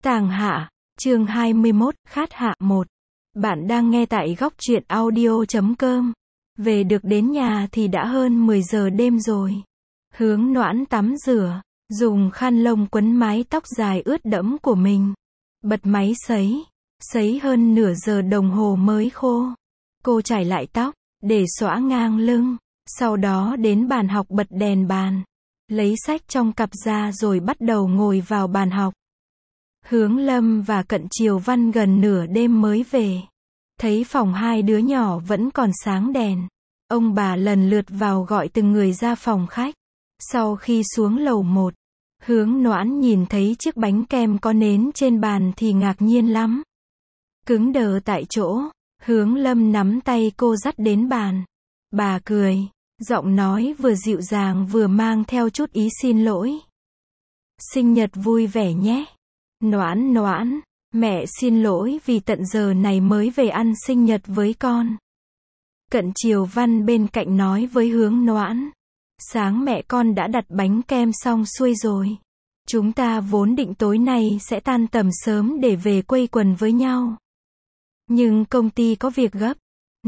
Tàng Hạ, chương 21, Khát Hạ 1. Bạn đang nghe tại góc truyện audio.com. Về được đến nhà thì đã hơn 10 giờ đêm rồi. Hướng Noãn tắm rửa, dùng khăn lông quấn mái tóc dài ướt đẫm của mình. Bật máy sấy hơn nửa giờ đồng hồ mới khô. Cô chải lại tóc, để xõa ngang lưng. Sau đó đến bàn học bật đèn bàn. Lấy sách trong cặp ra rồi bắt đầu ngồi vào bàn học. Hướng Lâm và Cận Triều Văn gần nửa đêm mới về. Thấy phòng hai đứa nhỏ vẫn còn sáng đèn. Ông bà lần lượt vào gọi từng người ra phòng khách. Sau khi xuống lầu 1, Hướng Noãn nhìn thấy chiếc bánh kem có nến trên bàn thì ngạc nhiên lắm. Cứng đờ tại chỗ, Hướng Lâm nắm tay cô dắt đến bàn. Bà cười, giọng nói vừa dịu dàng vừa mang theo chút ý xin lỗi. Sinh nhật vui vẻ nhé. Noãn, mẹ xin lỗi vì tận giờ này mới về ăn sinh nhật với con. Cận Triều Văn bên cạnh nói với Hướng Noãn. Sáng mẹ con đã đặt bánh kem xong xuôi rồi. Chúng ta vốn định tối nay sẽ tan tầm sớm để về quây quần với nhau. Nhưng công ty có việc gấp.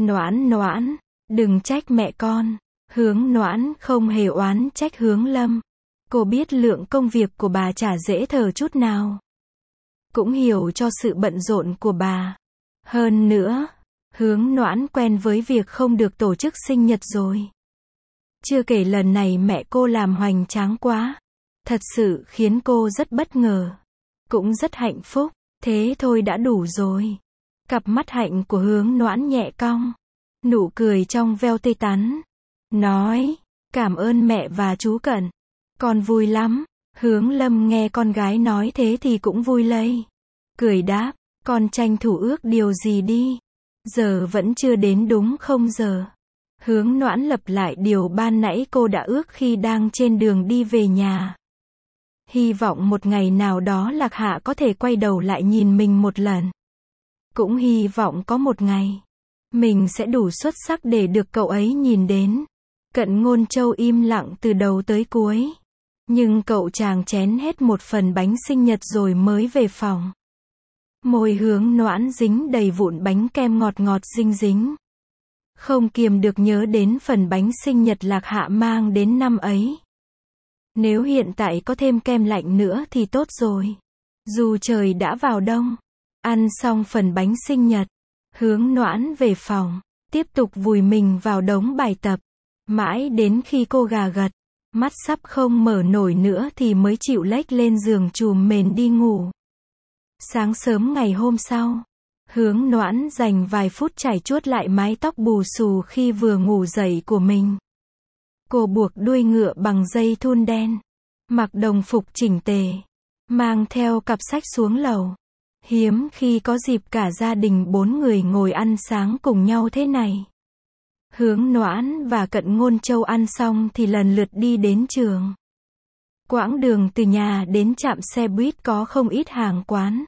Noãn, đừng trách mẹ con. Hướng Noãn không hề oán trách Hướng Lâm. Cô biết lượng công việc của bà chả dễ thở chút nào. Cũng hiểu cho sự bận rộn của bà. Hơn nữa, Hướng Noãn quen với việc không được tổ chức sinh nhật rồi. Chưa kể lần này mẹ cô làm hoành tráng quá. Thật sự khiến cô rất bất ngờ. Cũng rất hạnh phúc. Thế thôi đã đủ rồi. Cặp mắt hạnh của Hướng Noãn nhẹ cong. Nụ cười trong veo tươi tắn. Nói, cảm ơn mẹ và chú Cận. Con vui lắm. Hướng Lâm nghe con gái nói thế thì cũng vui lây. Cười đáp, con tranh thủ ước điều gì đi. Giờ vẫn chưa đến đúng không giờ. Hướng Noãn lặp lại điều ban nãy cô đã ước khi đang trên đường đi về nhà. Hy vọng một ngày nào đó Lạc Hạ có thể quay đầu lại nhìn mình một lần. Cũng hy vọng có một ngày, mình sẽ đủ xuất sắc để được cậu ấy nhìn đến. Cận Ngôn Châu im lặng từ đầu tới cuối. Nhưng cậu chàng chén hết một phần bánh sinh nhật rồi mới về phòng. Môi Hướng Noãn dính đầy vụn bánh kem ngọt ngọt dinh dính. Không kiềm được nhớ đến phần bánh sinh nhật Lạc Hạ mang đến năm ấy. Nếu hiện tại có thêm kem lạnh nữa thì tốt rồi. Dù trời đã vào đông. Ăn xong phần bánh sinh nhật, Hướng Noãn về phòng, tiếp tục vùi mình vào đống bài tập. Mãi đến khi cô gà gật, mắt sắp không mở nổi nữa thì mới chịu lếch lên giường trùm mền đi ngủ. Sáng sớm ngày hôm sau, Hướng Noãn dành vài phút chải chuốt lại mái tóc bù xù khi vừa ngủ dậy của mình. Cô buộc đuôi ngựa bằng dây thun đen, mặc đồng phục chỉnh tề, mang theo cặp sách xuống lầu. Hiếm khi có dịp cả gia đình 4 người ngồi ăn sáng cùng nhau thế này. Hướng Noãn và Cận Ngôn Châu ăn xong thì lần lượt đi đến trường. Quãng đường từ nhà đến trạm xe buýt có không ít hàng quán.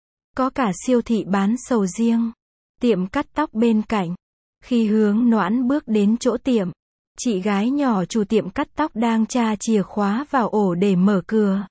Có cả siêu thị bán sầu riêng, tiệm cắt tóc bên cạnh. Khi Hướng Noãn bước đến chỗ tiệm, chị gái nhỏ chủ tiệm cắt tóc đang tra chìa khóa vào ổ để mở cửa.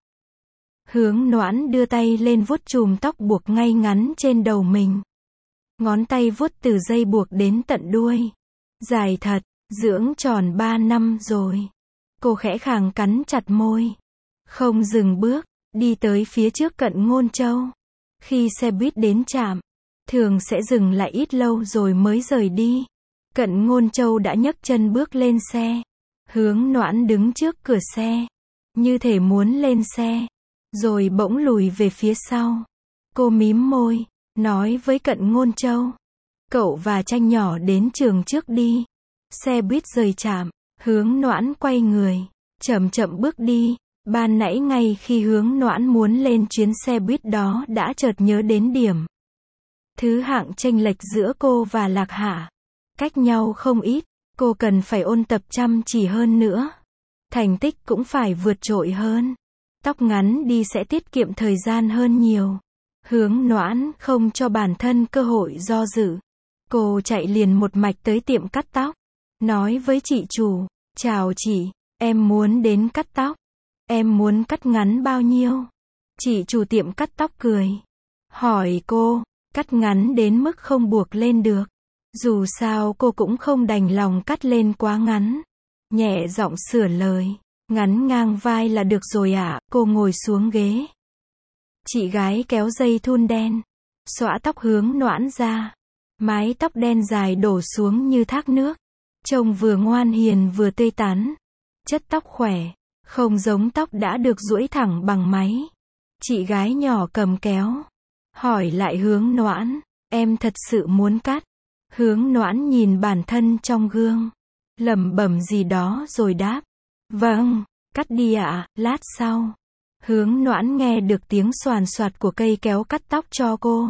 Hướng Noãn đưa tay lên vuốt chùm tóc buộc ngay ngắn trên đầu mình. Ngón tay vuốt từ dây buộc đến tận đuôi. Dài thật, dưỡng tròn 3 năm rồi. Cô khẽ khàng cắn chặt môi. Không dừng bước, đi tới phía trước Cận Ngôn Châu. Khi xe buýt đến trạm, thường sẽ dừng lại ít lâu rồi mới rời đi. Cận Ngôn Châu đã nhấc chân bước lên xe. Hướng Noãn đứng trước cửa xe, như thể muốn lên xe, rồi bỗng lùi về phía sau. Cô mím môi, nói với Cận Ngôn Châu. Cậu và Tranh nhỏ đến trường trước đi. Xe buýt rời trạm, Hướng Noãn quay người, chậm chậm bước đi. Ban nãy ngay khi Hướng Noãn muốn lên chuyến xe buýt đó đã chợt nhớ đến điểm. Thứ hạng chênh lệch giữa cô và Lạc Hạ. Cách nhau không ít, cô cần phải ôn tập chăm chỉ hơn nữa. Thành tích cũng phải vượt trội hơn. Tóc ngắn đi sẽ tiết kiệm thời gian hơn nhiều. Hướng Noãn không cho bản thân cơ hội do dự. Cô chạy liền một mạch tới tiệm cắt tóc. Nói với chị chủ, chào chị, em muốn đến cắt tóc. Em muốn cắt ngắn bao nhiêu? Chị chủ tiệm cắt tóc cười. Hỏi cô, cắt ngắn đến mức không buộc lên được. Dù sao cô cũng không đành lòng cắt lên quá ngắn. Nhẹ giọng sửa lời. Ngắn ngang vai là được rồi ạ. Cô ngồi xuống ghế. Chị gái kéo dây thun đen. Xõa tóc hướng Noãn ra. Mái tóc đen dài đổ xuống như thác nước. Trông vừa ngoan hiền vừa tươi tắn. Chất tóc khỏe. Không giống tóc đã được duỗi thẳng bằng máy. Chị gái nhỏ cầm kéo. Hỏi lại Hướng Noãn. Em thật sự muốn cắt. Hướng Noãn nhìn bản thân trong gương. Lẩm bẩm gì đó rồi đáp. Vâng, cắt đi ạ, lát sau. Hướng Noãn nghe được tiếng xoàn xoạt của cây kéo cắt tóc cho cô.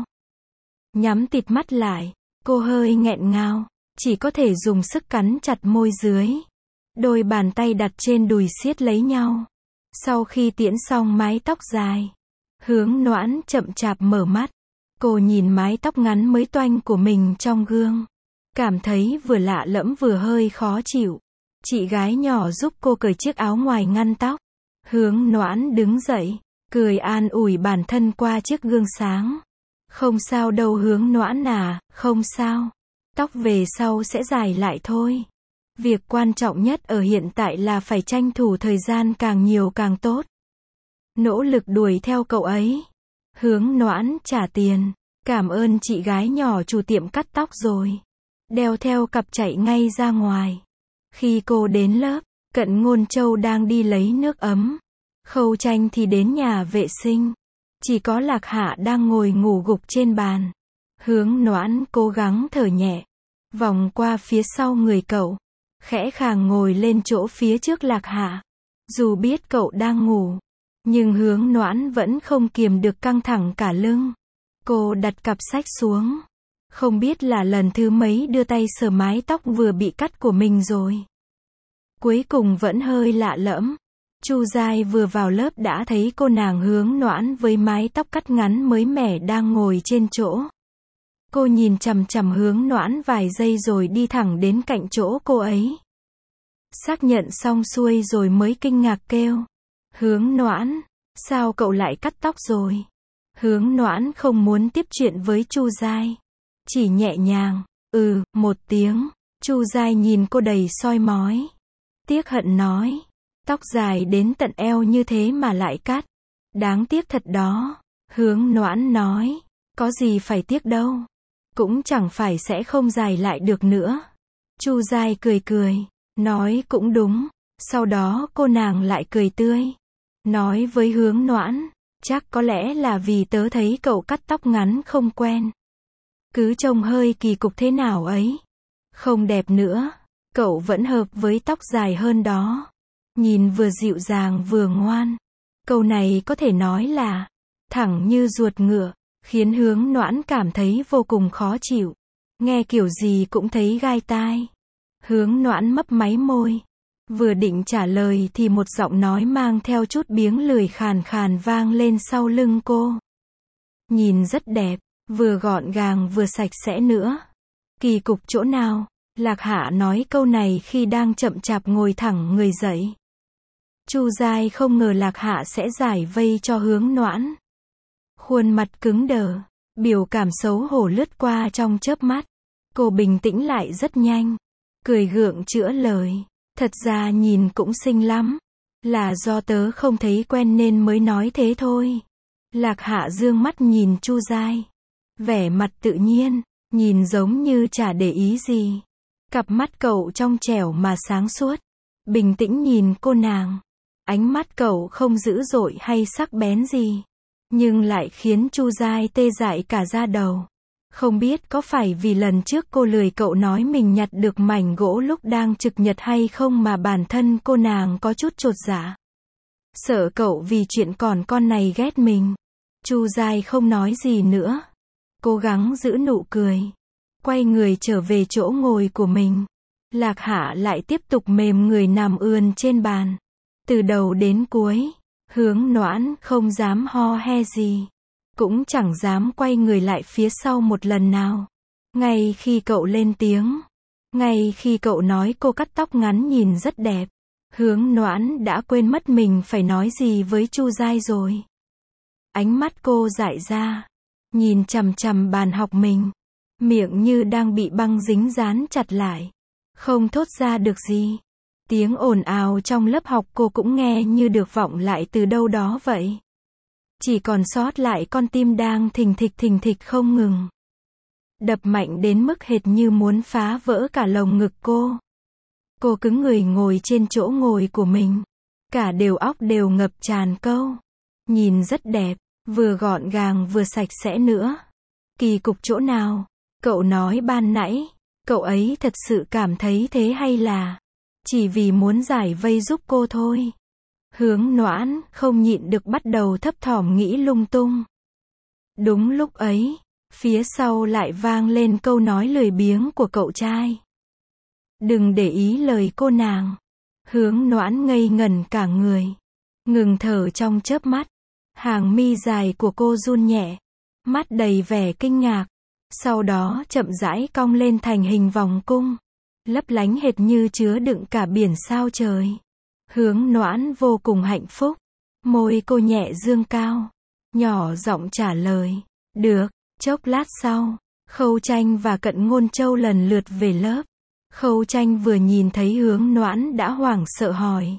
Nhắm tịt mắt lại. Cô hơi nghẹn ngào. Chỉ có thể dùng sức cắn chặt môi dưới. Đôi bàn tay đặt trên đùi siết lấy nhau. Sau khi tiễn xong mái tóc dài, Hướng Noãn chậm chạp mở mắt. Cô nhìn mái tóc ngắn mới toanh của mình trong gương. Cảm thấy vừa lạ lẫm vừa hơi khó chịu. Chị gái nhỏ giúp cô cởi chiếc áo ngoài ngăn tóc. Hướng Noãn đứng dậy, cười an ủi bản thân qua chiếc gương sáng. Không sao đâu Hướng Noãn à, không sao. Tóc về sau sẽ dài lại thôi. Việc quan trọng nhất ở hiện tại là phải tranh thủ thời gian càng nhiều càng tốt. Nỗ lực đuổi theo cậu ấy. Hướng Noãn trả tiền. Cảm ơn chị gái nhỏ chủ tiệm cắt tóc rồi. Đeo theo cặp chạy ngay ra ngoài. Khi cô đến lớp, Cận Ngôn Châu đang đi lấy nước ấm. Khâu Tranh thì đến nhà vệ sinh. Chỉ có Lạc Hạ đang ngồi ngủ gục trên bàn. Hướng Noãn cố gắng thở nhẹ. Vòng qua phía sau người cậu. Khẽ khàng ngồi lên chỗ phía trước Lạc Hạ. Dù biết cậu đang ngủ. Nhưng Hướng Noãn vẫn không kiềm được căng thẳng cả lưng. Cô đặt cặp sách xuống. Không biết là lần thứ mấy đưa tay sờ mái tóc vừa bị cắt của mình rồi. Cuối cùng vẫn hơi lạ lẫm. Chu Giai vừa vào lớp đã thấy cô nàng Hướng Noãn với mái tóc cắt ngắn mới mẻ đang ngồi trên chỗ. Cô nhìn chằm chằm Hướng Noãn vài giây rồi đi thẳng đến cạnh chỗ cô ấy. Xác nhận xong xuôi rồi mới kinh ngạc kêu. Hướng Noãn, sao cậu lại cắt tóc rồi? Hướng Noãn không muốn tiếp chuyện với Chu Giai. Chỉ nhẹ nhàng, một tiếng. Chu Giai nhìn cô đầy soi mói. Tiếc hận nói. Tóc dài đến tận eo như thế mà lại cắt. Đáng tiếc thật đó. Hướng Noãn nói. Có gì phải tiếc đâu. Cũng chẳng phải sẽ không dài lại được nữa. Chu Giai cười cười. Nói cũng đúng. Sau đó cô nàng lại cười tươi. Nói với Hướng Noãn. Chắc có lẽ là vì tớ thấy cậu cắt tóc ngắn không quen. Cứ trông hơi kỳ cục thế nào ấy. Không đẹp nữa. Cậu vẫn hợp với tóc dài hơn đó. Nhìn vừa dịu dàng vừa ngoan. Câu này có thể nói là thẳng như ruột ngựa. Khiến Hướng Noãn cảm thấy vô cùng khó chịu. Nghe kiểu gì cũng thấy gai tai. Hướng Noãn mấp máy môi. Vừa định trả lời thì một giọng nói mang theo chút biếng lười khàn khàn vang lên sau lưng cô. Nhìn rất đẹp, vừa gọn gàng vừa sạch sẽ nữa. Kỳ cục chỗ nào? Lạc Hạ nói câu này khi đang chậm chạp ngồi thẳng người dậy. Chu Giai không ngờ Lạc Hạ sẽ giải vây cho Hướng Noãn. Khuôn mặt cứng đờ, biểu cảm xấu hổ lướt qua trong chớp mắt. Cô bình tĩnh lại rất nhanh. Cười gượng chữa lời. Thật ra nhìn cũng xinh lắm. Là do tớ không thấy quen nên mới nói thế thôi. Lạc Hạ dương mắt nhìn Chu Giai. Vẻ mặt tự nhiên, nhìn giống như chả để ý gì. Cặp mắt cậu trong trẻo mà sáng suốt. Bình tĩnh nhìn cô nàng. Ánh mắt cậu không dữ dội hay sắc bén gì. Nhưng lại khiến Chu Giai tê dại cả da đầu. Không biết có phải vì lần trước cô lười cậu nói mình nhặt được mảnh gỗ lúc đang trực nhật hay không mà bản thân cô nàng có chút chột dạ. Sợ cậu vì chuyện còn con này ghét mình. Chu Giai không nói gì nữa. Cố gắng giữ nụ cười. Quay người trở về chỗ ngồi của mình. Lạc Hạ lại tiếp tục mềm người nằm ườn trên bàn. Từ đầu đến cuối, Hướng Noãn không dám ho he gì. Cũng chẳng dám quay người lại phía sau một lần nào. Ngay khi cậu lên tiếng. Ngay khi cậu nói cô cắt tóc ngắn nhìn rất đẹp. Hướng Noãn đã quên mất mình phải nói gì với Chu Giai rồi. Ánh mắt cô dại ra, nhìn chằm chằm bàn học mình, miệng như đang bị băng dính dán chặt lại, không thốt ra được gì. Tiếng ồn ào trong lớp học cô cũng nghe như được vọng lại từ đâu đó vậy. Chỉ còn sót lại con tim đang thình thịch không ngừng. Đập mạnh đến mức hệt như muốn phá vỡ cả lồng ngực cô. Cô cứng người ngồi trên chỗ ngồi của mình. Cả đầu óc đều ngập tràn câu. Nhìn rất đẹp, vừa gọn gàng vừa sạch sẽ nữa. Kỳ cục chỗ nào? Cậu nói ban nãy, cậu ấy thật sự cảm thấy thế hay là chỉ vì muốn giải vây giúp cô thôi? Hướng Noãn không nhịn được bắt đầu thấp thỏm nghĩ lung tung. Đúng lúc ấy, phía sau lại vang lên câu nói lười biếng của cậu trai. Đừng để ý lời cô nàng. Hướng Noãn ngây ngẩn cả người, ngừng thở trong chớp mắt. Hàng mi dài của cô run nhẹ, mắt đầy vẻ kinh ngạc, sau đó chậm rãi cong lên thành hình vòng cung, lấp lánh hệt như chứa đựng cả biển sao trời. Hướng Noãn vô cùng hạnh phúc, môi cô nhẹ dương cao, nhỏ giọng trả lời, được. Chốc lát sau, Khâu Tranh và Cận Ngôn Châu lần lượt về lớp. Khâu Tranh vừa nhìn thấy Hướng Noãn đã hoảng sợ hỏi,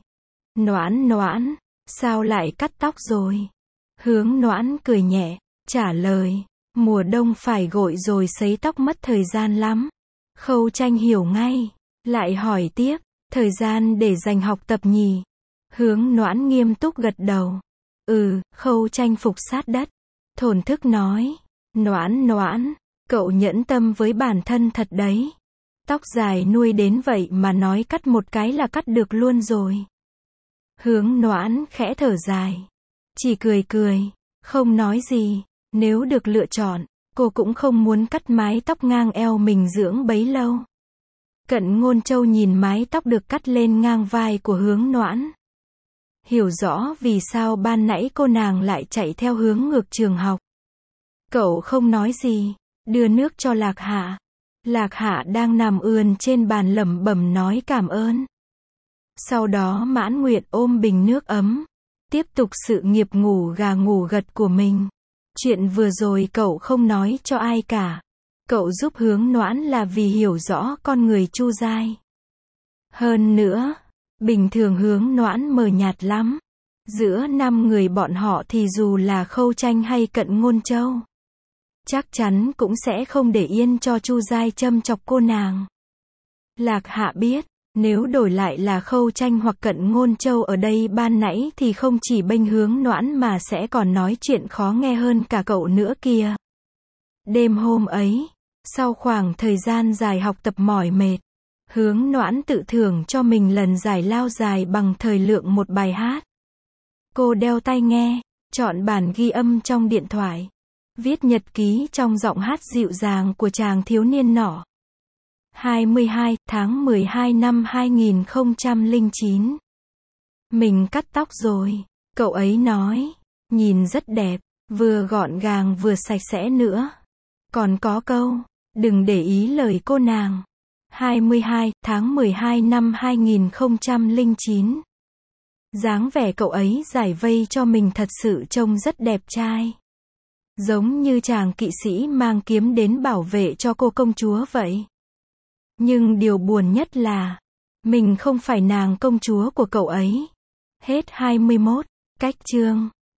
Noãn, sao lại cắt tóc rồi? Hướng Noãn cười nhẹ, trả lời, mùa đông phải gội rồi sấy tóc mất thời gian lắm. Khâu Tranh hiểu ngay, lại hỏi tiếp, thời gian để dành học tập nhỉ? Hướng Noãn nghiêm túc gật đầu. Khâu Tranh phục sát đất, thổn thức nói, Noãn, cậu nhẫn tâm với bản thân thật đấy. Tóc dài nuôi đến vậy mà nói cắt một cái là cắt được luôn rồi. Hướng Noãn khẽ thở dài, chỉ cười, không nói gì. Nếu được lựa chọn, cô cũng không muốn cắt mái tóc ngang eo mình dưỡng bấy lâu. Cận Ngôn Châu nhìn mái tóc được cắt lên ngang vai của Hướng Noãn, hiểu rõ vì sao ban nãy cô nàng lại chạy theo hướng ngược trường học. Cậu không nói gì, đưa nước cho Lạc Hạ. Lạc Hạ đang nằm ườn trên bàn lẩm bẩm nói cảm ơn. Sau đó mãn nguyện ôm bình nước ấm, tiếp tục sự nghiệp ngủ gà ngủ gật của mình. Chuyện vừa rồi cậu không nói cho ai cả. Cậu giúp Hướng Noãn là vì hiểu rõ con người Chu Giai. Hơn nữa, bình thường Hướng Noãn mờ nhạt lắm. Giữa 5 người bọn họ thì dù là Khâu Tranh hay Cận Ngôn Châu, chắc chắn cũng sẽ không để yên cho Chu Giai châm chọc cô nàng. Lạc Hạ biết, nếu đổi lại là Khâu Tranh hoặc Cận Ngôn Châu ở đây ban nãy thì không chỉ bênh Hướng Noãn mà sẽ còn nói chuyện khó nghe hơn cả cậu nữa kìa. Đêm hôm ấy, sau khoảng thời gian dài học tập mỏi mệt, Hướng Noãn tự thưởng cho mình lần giải lao dài bằng thời lượng một bài hát. Cô đeo tai nghe, chọn bản ghi âm trong điện thoại, viết nhật ký trong giọng hát dịu dàng của chàng thiếu niên nọ. 22 tháng 12 năm 2009. Mình cắt tóc rồi, cậu ấy nói, nhìn rất đẹp, vừa gọn gàng vừa sạch sẽ nữa. Còn có câu, đừng để ý lời cô nàng. 22 tháng 12 năm 2009. Dáng vẻ cậu ấy giải vây cho mình thật sự trông rất đẹp trai. Giống như chàng kỵ sĩ mang kiếm đến bảo vệ cho cô công chúa vậy. Nhưng điều buồn nhất là, mình không phải nàng công chúa của cậu ấy. Hết 21. Cách chương